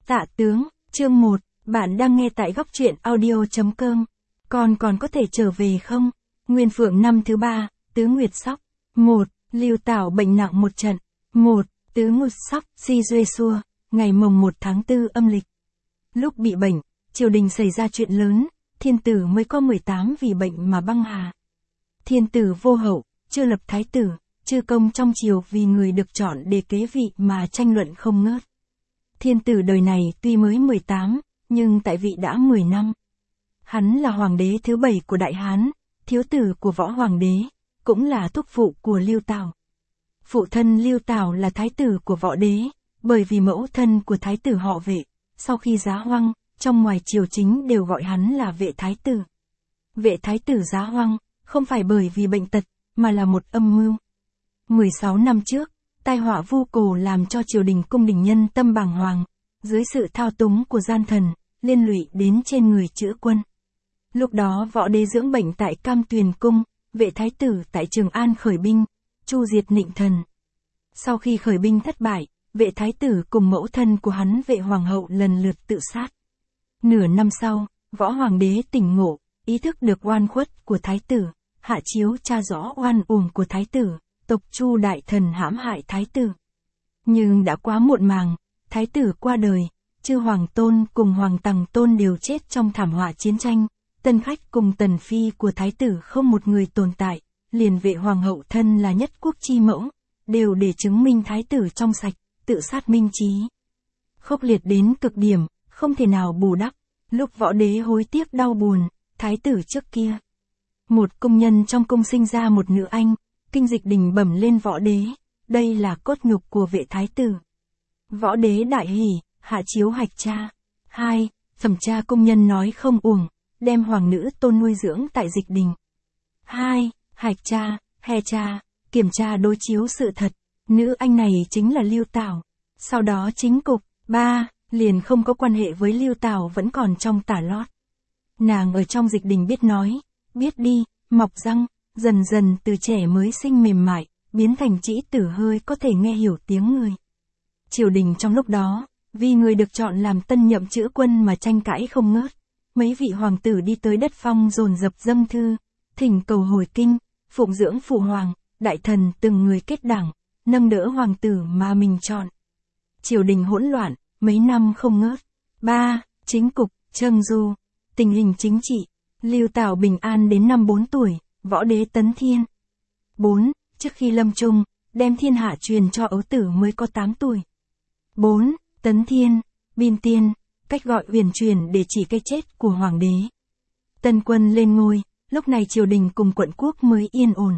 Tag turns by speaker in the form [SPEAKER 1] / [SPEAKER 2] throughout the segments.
[SPEAKER 1] Tạ tướng, chương 1, bạn đang nghe tại góc truyện audio.com. Con còn có thể trở về không? Nguyên Phượng năm thứ 3, Tứ Nguyệt Sóc. 1. Lưu Tảo bệnh nặng một trận. 1. Tứ Nguyệt Sóc, Si Duê Xua, ngày mồng 1 tháng 4 âm lịch. Lúc bị bệnh, triều đình xảy ra chuyện lớn, thiên tử mới có 18 vì bệnh mà băng hà. Thiên tử vô hậu, chưa lập thái tử, chư công trong triều vì người được chọn để kế vị mà tranh luận không ngớt. Thiên tử đời này tuy mới 18, nhưng tại vị đã 10 năm. Hắn là hoàng đế thứ 7 của Đại Hán, thiếu tử của Võ Hoàng đế, cũng là thúc phụ của Lưu Tảo. Phụ thân Lưu Tảo là thái tử của Võ đế, bởi vì mẫu thân của thái tử họ Vệ, sau khi giá hoăng, trong ngoài triều chính đều gọi hắn là Vệ thái tử. Vệ thái tử giá hoăng, không phải bởi vì bệnh tật, mà là một âm mưu. 16 năm trước, tai họa Vu Cổ làm cho triều đình cung đình nhân tâm bàng hoàng, dưới sự thao túng của gian thần, liên lụy đến trên người Chữ Quân. Lúc đó Võ đế dưỡng bệnh tại Cam Tuyền cung, Vệ thái tử tại Trường An khởi binh, chu diệt Nịnh thần. Sau khi khởi binh thất bại, Vệ thái tử cùng mẫu thân của hắn Vệ hoàng hậu lần lượt tự sát. Nửa năm sau, Võ Hoàng đế tỉnh ngộ, ý thức được oan khuất của thái tử, hạ chiếu tra rõ oan uổng của thái tử, tộc Chu đại thần hãm hại thái tử. Nhưng đã quá muộn màng, thái tử qua đời, chư hoàng tôn cùng hoàng tằng tôn đều chết trong thảm họa chiến tranh, tân khách cùng tần phi của thái tử không một người tồn tại, liền Vệ hoàng hậu thân là nhất quốc chi mẫu, đều để chứng minh thái tử trong sạch, tự sát minh trí. Khốc liệt đến cực điểm, không thể nào bù đắp, lúc Võ đế hối tiếc đau buồn, thái tử trước kia. Một công nhân trong cung sinh ra một nữ anh, kinh dịch đình bẩm lên Võ đế, đây là cốt nhục của Vệ thái tử. Võ đế đại hỉ, hạ chiếu hạch cha. 2. Thẩm tra công nhân nói không uổng, đem hoàng nữ tôn nuôi dưỡng tại dịch đình. 2. Hạch cha, hè cha, kiểm tra đối chiếu sự thật, nữ anh này chính là Lưu Tảo. Sau đó chính cục. 3. Liền không có quan hệ với Lưu Tảo vẫn còn trong tả lót. Nàng ở trong dịch đình biết nói, biết đi, mọc răng, dần dần từ trẻ mới sinh mềm mại, biến thành trĩ tử hơi có thể nghe hiểu tiếng người. Triều đình trong lúc đó, vì người được chọn làm tân nhậm Chữ Quân mà tranh cãi không ngớt. Mấy vị hoàng tử đi tới đất Phong dồn dập dâng thư, thỉnh cầu hồi kinh, phụng dưỡng phụ hoàng, đại thần từng người kết đảng, nâng đỡ hoàng tử mà mình chọn. Triều đình hỗn loạn, mấy năm không ngớt. 3. Chính cục, Trâng Du. Tình hình chính trị, Lưu Tảo bình an đến năm 4 tuổi, Võ đế tấn thiên. 4. Trước khi lâm chung, đem thiên hạ truyền cho ấu tử mới có 8 tuổi. 4. Tấn thiên, bin tiên, cách gọi huyền truyền để chỉ cái chết của hoàng đế. Tân quân lên ngôi, lúc này triều đình cùng quận quốc mới yên ổn.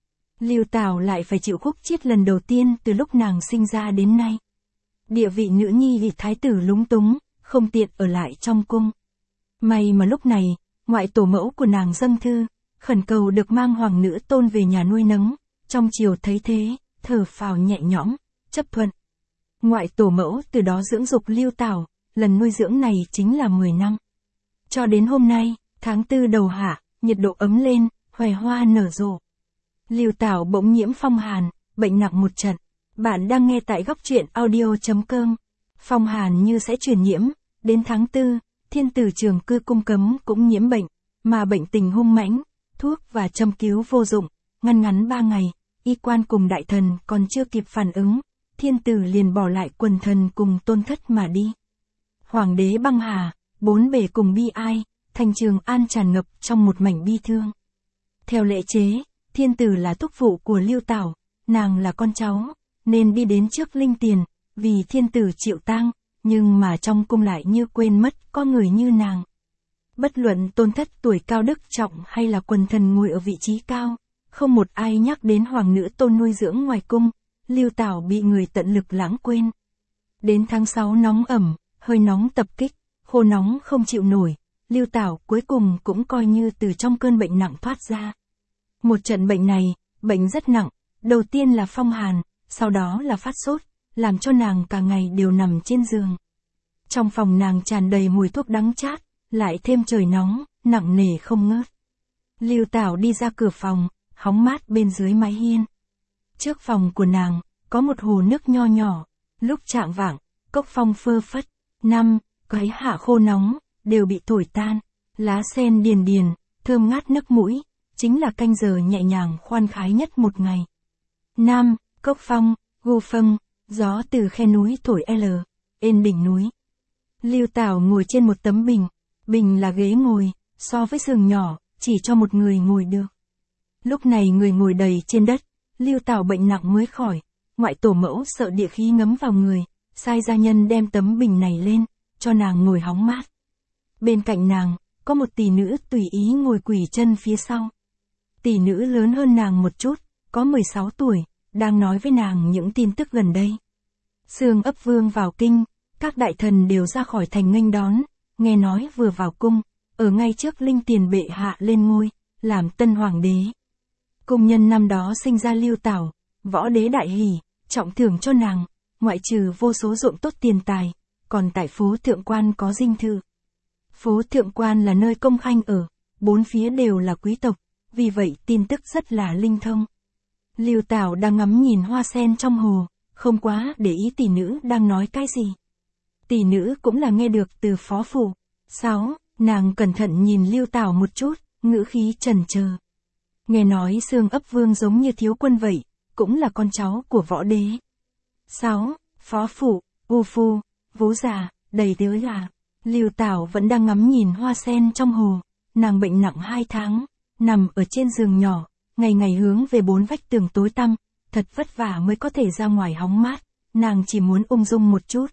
[SPEAKER 1] Lưu Tảo lại phải chịu khúc chiết lần đầu tiên từ lúc nàng sinh ra đến nay. Địa vị nữ nhi vì thái tử lúng túng, không tiện ở lại trong cung. May mà lúc này, ngoại tổ mẫu của nàng dâng thư, khẩn cầu được mang hoàng nữ tôn về nhà nuôi nấng, trong triều thấy thế, thở phào nhẹ nhõm, chấp thuận. Ngoại tổ mẫu từ đó dưỡng dục Lưu Tảo, lần nuôi dưỡng này chính là 10 năm. Cho đến hôm nay, tháng 4 đầu hạ, nhiệt độ ấm lên, hoè hoa nở rộ. Lưu Tảo bỗng nhiễm phong hàn, bệnh nặng một trận. Bạn đang nghe tại góc truyện audio.com. Phong hàn như sẽ truyền nhiễm, đến tháng 4, thiên tử Trường Cư cung cấm cũng nhiễm bệnh, mà bệnh tình hung mãnh, thuốc và châm cứu vô dụng, ngăn 3 ngày, y quan cùng đại thần còn chưa kịp phản ứng, thiên tử liền bỏ lại quần thần cùng tôn thất mà đi. Hoàng đế băng hà, 4 bề cùng bi ai, thành Trường An tràn ngập trong một mảnh bi thương. Theo lệ chế, thiên tử là thúc phụ của Lưu Tảo, nàng là con cháu, nên đi đến trước linh tiền, vì thiên tử chịu tang, nhưng mà trong cung lại như quên mất có người như nàng. Bất luận tôn thất tuổi cao đức trọng hay là quần thần ngồi ở vị trí cao, không một ai nhắc đến hoàng nữ tôn nuôi dưỡng ngoài cung, Lưu Tảo bị người tận lực lãng quên. Đến tháng 6 nóng ẩm, hơi nóng tập kích, khô nóng không chịu nổi, Lưu Tảo cuối cùng cũng coi như từ trong cơn bệnh nặng thoát ra. Một trận bệnh này, bệnh rất nặng, đầu tiên là phong hàn, sau đó là phát sốt, làm cho nàng cả ngày đều nằm trên giường. Trong phòng nàng tràn đầy mùi thuốc đắng chát, lại thêm trời nóng, nặng nề không ngớt. Lưu Tảo đi ra cửa phòng, hóng mát bên dưới mái hiên. Trước phòng của nàng, có một hồ nước nho nhỏ, lúc chạng vạng, cốc phong phơ phất, 5. Cái hạ khô nóng, đều bị thổi tan. Lá sen điền điền, thơm ngát nức mũi, chính là canh giờ nhẹ nhàng khoan khái nhất một ngày. 5. Cốc phong, gu phâng, gió từ khe núi thổi ên đỉnh núi. Lưu Tảo ngồi trên một tấm bình. Bình là ghế ngồi, so với giường nhỏ, chỉ cho một người ngồi được. Lúc này người ngồi đầy trên đất, Lưu Tảo bệnh nặng mới khỏi. Ngoại tổ mẫu sợ địa khí ngấm vào người, sai gia nhân đem tấm bình này lên, cho nàng ngồi hóng mát. Bên cạnh nàng, có một tỷ nữ tùy ý ngồi quỳ chân phía sau. Tỷ nữ lớn hơn nàng một chút, có 16 tuổi, đang nói với nàng những tin tức gần đây. Xương Ấp Vương vào kinh, các đại thần đều ra khỏi thành nghênh đón, nghe nói vừa vào cung, ở ngay trước linh tiền bệ hạ lên ngôi, làm tân hoàng đế. Cung nhân năm đó sinh ra Lưu Tảo, võ đế đại hỉ, trọng thưởng cho nàng, ngoại trừ vô số ruộng tốt tiền tài, còn tại phố Thượng Quan có dinh thự. Phố Thượng Quan là nơi công khanh ở, bốn phía đều là quý tộc, vì vậy tin tức rất là linh thông. Lưu Tảo đang ngắm nhìn hoa sen trong hồ, không quá để ý tỷ nữ đang nói cái gì. Tỷ nữ cũng là nghe được từ phó phủ. 6. Nàng cẩn thận nhìn Lưu Tảo một chút, ngữ khí chần chờ. Nghe nói Xương Ấp Vương giống như Thiếu Quân vậy, cũng là con cháu của võ đế. 6. Phó phủ, u phu, vú già, đầy tớ là. Lưu Tảo vẫn đang ngắm nhìn hoa sen trong hồ, nàng bệnh nặng 2 tháng, nằm ở trên giường nhỏ, ngày ngày hướng về 4 vách tường tối tăm, thật vất vả mới có thể ra ngoài hóng mát, nàng chỉ muốn ung dung một chút.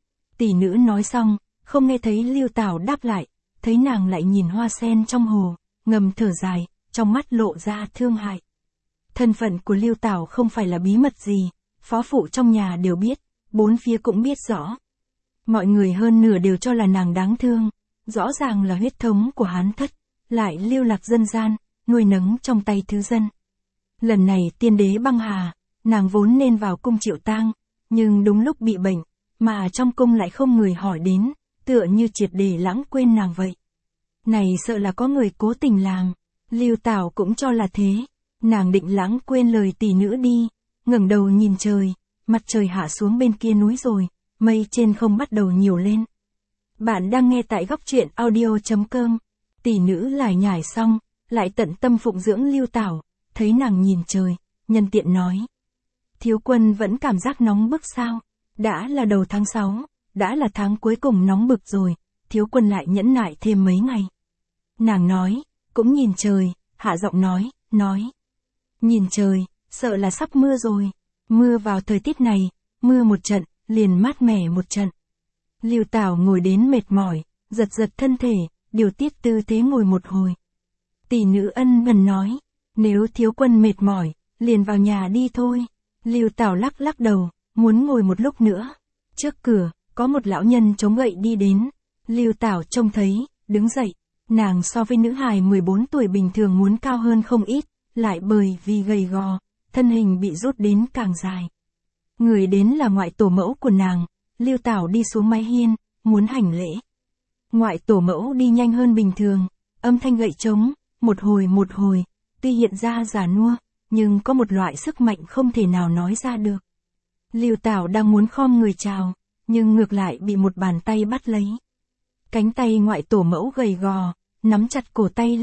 [SPEAKER 1] Tỷ nữ nói xong, không nghe thấy Lưu Tảo đáp lại, thấy nàng lại nhìn hoa sen trong hồ, ngầm thở dài, trong mắt lộ ra thương hại. Thân phận của Lưu Tảo không phải là bí mật gì, phó phụ trong nhà đều biết, bốn phía cũng biết rõ. Mọi người hơn nửa đều cho là nàng đáng thương, rõ ràng là huyết thống của Hán thất, lại lưu lạc dân gian, nuôi nấng trong tay thứ dân. Lần này tiên đế băng hà, nàng vốn nên vào cung triệu tang, nhưng đúng lúc bị bệnh, mà trong cung lại không người hỏi đến, tựa như triệt để lãng quên nàng vậy. Này sợ là có người cố tình làm, Lưu Tảo cũng cho là thế, nàng định lãng quên lời tỷ nữ đi, ngẩng đầu nhìn trời, mặt trời hạ xuống bên kia núi rồi, mây trên không bắt đầu nhiều lên. Bạn đang nghe tại góc truyện audio.com, tỷ nữ lải nhải xong, lại tận tâm phụng dưỡng Lưu Tảo, thấy nàng nhìn trời, nhân tiện nói. Thiếu quân vẫn cảm giác nóng bức sao? Đã là đầu tháng 6, đã là tháng cuối cùng nóng bực rồi, thiếu quân lại nhẫn nại thêm mấy ngày. Nàng nói, cũng nhìn trời, hạ giọng nói. Nhìn trời, sợ là sắp mưa rồi, mưa vào thời tiết này, mưa một trận, liền mát mẻ một trận. Lưu Tảo ngồi đến mệt mỏi, giật thân thể, điều tiết tư thế ngồi một hồi. Tỷ nữ ân cần nói, nếu thiếu quân mệt mỏi, liền vào nhà đi thôi. Lưu Tảo lắc đầu, muốn ngồi một lúc nữa. Trước cửa, có một lão nhân chống gậy đi đến. Lưu Tảo trông thấy, đứng dậy. Nàng so với nữ hài 14 tuổi bình thường muốn cao hơn không ít, lại bởi vì gầy gò, thân hình bị rút đến càng dài. Người đến là ngoại tổ mẫu của nàng. Lưu Tảo đi xuống mái hiên, muốn hành lễ. Ngoại tổ mẫu đi nhanh hơn bình thường, âm thanh gậy trống, một hồi, tuy hiện ra già nua, nhưng có một loại sức mạnh không thể nào nói ra được. Lưu Tảo đang muốn khom người chào, nhưng ngược lại bị một bàn tay bắt lấy. Cánh tay ngoại tổ mẫu gầy gò, nắm chặt cổ tay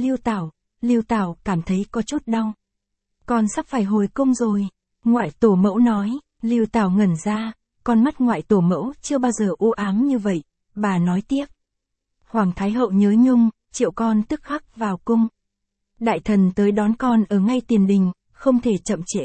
[SPEAKER 1] Lưu Tảo cảm thấy có chút đau. Con sắp phải hồi cung rồi, ngoại tổ mẫu nói. Lưu Tảo ngẩn ra, con mắt ngoại tổ mẫu chưa bao giờ u ám như vậy, bà nói tiếp. Hoàng Thái Hậu nhớ nhung, triệu con tức khắc vào cung. Đại thần tới đón con ở ngay tiền đình, không thể chậm trễ.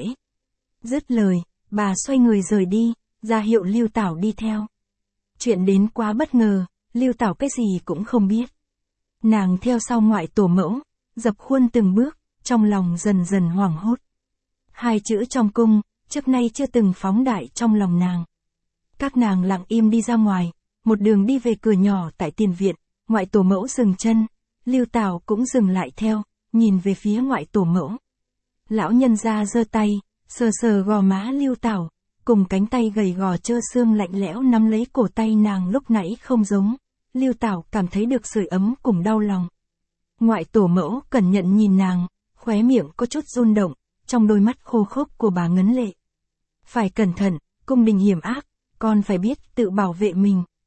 [SPEAKER 1] Dứt lời, bà xoay người rời đi, ra hiệu Lưu Tảo đi theo. Chuyện đến quá bất ngờ, Lưu Tảo cái gì cũng không biết. Nàng theo sau ngoại tổ mẫu, dập khuôn từng bước, trong lòng dần dần hoảng hốt. Hai chữ trong cung, trước nay chưa từng phóng đại trong lòng nàng. Các nàng lặng im đi ra ngoài, một đường đi về cửa nhỏ tại tiền viện, ngoại tổ mẫu dừng chân, Lưu Tảo cũng dừng lại theo, nhìn về phía ngoại tổ mẫu. Lão nhân ra giơ tay, sờ gò má Lưu Tảo, cùng cánh tay gầy gò trơ xương lạnh lẽo nắm lấy cổ tay nàng lúc nãy không giống. Lưu Tảo cảm thấy được sưởi ấm cùng đau lòng. Ngoại tổ mẫu cẩn nhận nhìn nàng, khóe miệng có chút run động, trong đôi mắt khô khốc của bà ngấn lệ. Phải cẩn thận, cung đình hiểm ác, con phải biết tự bảo vệ mình.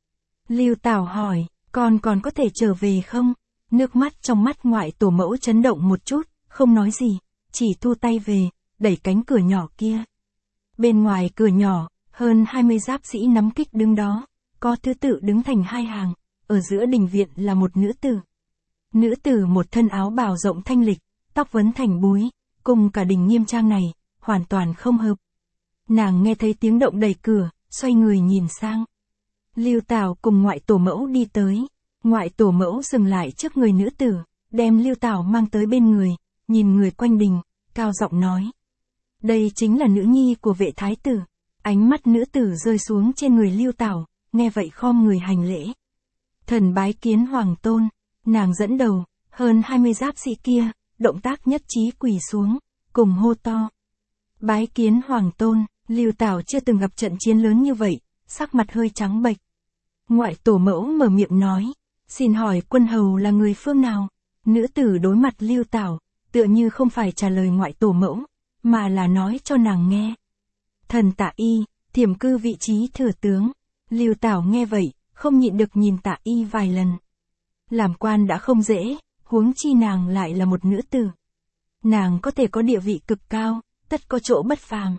[SPEAKER 1] Lưu Tảo hỏi, con còn có thể trở về không? Nước mắt trong mắt ngoại tổ mẫu chấn động một chút, không nói gì, chỉ thu tay về, đẩy cánh cửa nhỏ kia. Bên ngoài cửa nhỏ, hơn 20 giáp sĩ nắm kích đứng đó, có thứ tự đứng thành hai hàng, ở giữa đình viện là một nữ tử. Nữ tử một thân áo bào rộng thanh lịch, tóc vấn thành búi, cùng cả đình nghiêm trang này, hoàn toàn không hợp. Nàng nghe thấy tiếng động đẩy cửa, xoay người nhìn sang. Lưu Tảo cùng ngoại tổ mẫu đi tới. Ngoại tổ mẫu dừng lại trước người nữ tử, đem Lưu Tảo mang tới bên người, nhìn người quanh đình, cao giọng nói. Đây chính là nữ nhi của vệ thái tử. Ánh mắt nữ tử rơi xuống trên người Lưu Tảo, nghe vậy khom người hành lễ. Thần bái kiến hoàng tôn, nàng dẫn đầu, hơn 20 giáp sĩ kia, động tác nhất trí quỳ xuống, cùng hô to. Bái kiến hoàng tôn, Lưu Tảo chưa từng gặp trận chiến lớn như vậy, sắc mặt hơi trắng bệch. Ngoại tổ mẫu mở miệng nói, xin hỏi quân hầu là người phương nào? Nữ tử đối mặt Lưu Tảo, tựa như không phải trả lời ngoại tổ mẫu, mà là nói cho nàng nghe. Thần Tạ Y, thiểm cư vị trí thừa tướng. Lưu Tảo nghe vậy, không nhịn được nhìn Tạ Y vài lần. Làm quan đã không dễ, huống chi nàng lại là một nữ tử. Nàng có thể có địa vị cực cao, tất có chỗ bất phàm.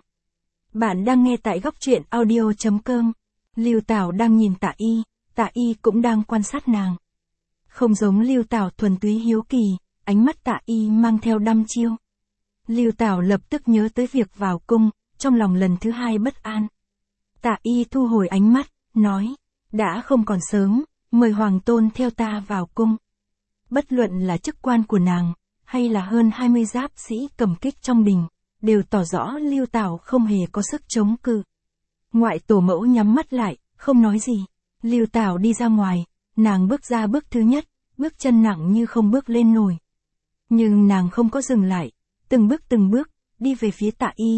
[SPEAKER 1] Bạn đang nghe tại góc truyện audio.com. Lưu Tảo đang nhìn Tạ Y cũng đang quan sát nàng. Không giống Lưu Tảo thuần túy hiếu kỳ, ánh mắt Tạ Y mang theo đăm chiêu. Lưu Tảo lập tức nhớ tới việc vào cung, trong lòng lần thứ hai bất an. Tạ Y thu hồi ánh mắt, nói, đã không còn sớm, mời hoàng tôn theo ta vào cung. Bất luận là chức quan của nàng, hay là hơn 20 giáp sĩ cầm kích trong đình, đều tỏ rõ Lưu Tảo không hề có sức chống cự. Ngoại tổ mẫu nhắm mắt lại, không nói gì. Lưu Tảo đi ra ngoài, nàng bước ra bước thứ nhất, bước chân nặng như không bước lên nổi. Nhưng nàng không có dừng lại, từng bước, đi về phía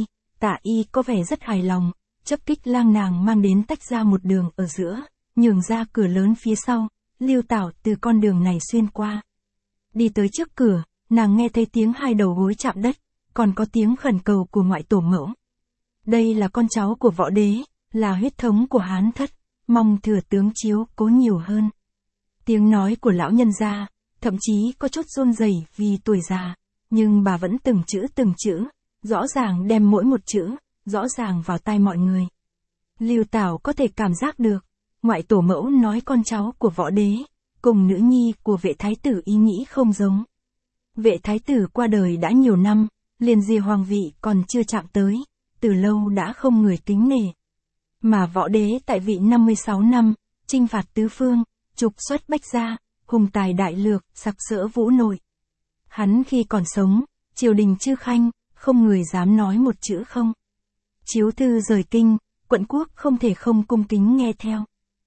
[SPEAKER 1] Tạ Y có vẻ rất hài lòng, chấp kích lang nàng mang đến tách ra một đường ở giữa, nhường ra cửa lớn phía sau, Lưu Tảo từ con đường này xuyên qua. Đi tới trước cửa, nàng nghe thấy tiếng hai đầu gối chạm đất, còn có tiếng khẩn cầu của ngoại tổ mẫu. Đây là con cháu của võ đế, là huyết thống của Hán thất, mong thừa tướng chiếu cố nhiều hơn. Tiếng nói của lão nhân gia, thậm chí có chút run rẩy vì tuổi già, nhưng bà vẫn từng chữ, rõ ràng đem mỗi một chữ, rõ ràng vào tai mọi người. Lưu Tảo có thể cảm giác được, ngoại tổ mẫu nói con cháu của võ đế, cùng nữ nhi của vệ thái tử ý nghĩ không giống. Vệ thái tử qua đời đã nhiều năm, liền diề hoàng vị còn chưa chạm tới, từ lâu đã không người kính nể. Mà võ đế tại vị 56 năm, chinh phạt tứ phương, trục xuất bách gia, hùng tài đại lược, sặc sỡ vũ nội. Hắn khi còn sống, triều đình chư khanh, không người dám nói một chữ không. Chiếu thư rời kinh, quận quốc không thể không cung kính nghe theo.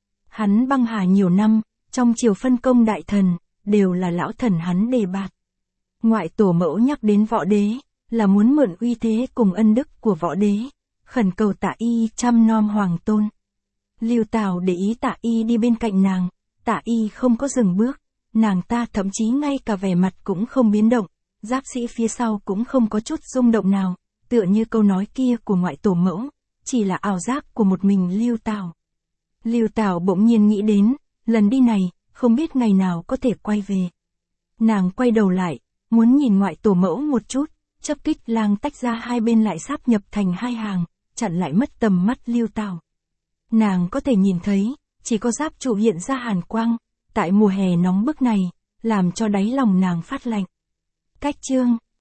[SPEAKER 1] Hắn băng hà nhiều năm, trong triều phân công đại thần, đều là lão thần hắn đề bạt. Ngoại tổ mẫu nhắc đến võ đế, là muốn mượn uy thế cùng ân đức của võ đế, khẩn cầu Tạ Y chăm nom hoàng tôn. Lưu Tảo để ý Tạ Y đi bên cạnh nàng, Tạ Y không có dừng bước, nàng ta thậm chí ngay cả vẻ mặt cũng không biến động, giáp sĩ phía sau cũng không có chút rung động nào, tựa như câu nói kia của ngoại tổ mẫu, chỉ là ảo giác của một mình Lưu Tảo. Lưu Tảo bỗng nhiên nghĩ đến, lần đi này, không biết ngày nào có thể quay về. Nàng quay đầu lại, muốn nhìn ngoại tổ mẫu một chút, chấp kích lang tách ra hai bên lại sáp nhập thành hai hàng, chặn lại mất tầm mắt Lưu Tảo. Nàng có thể nhìn thấy, chỉ có giáp trụ hiện ra hàn quang, tại mùa hè nóng bức này, làm cho đáy lòng nàng phát lạnh. Cách chương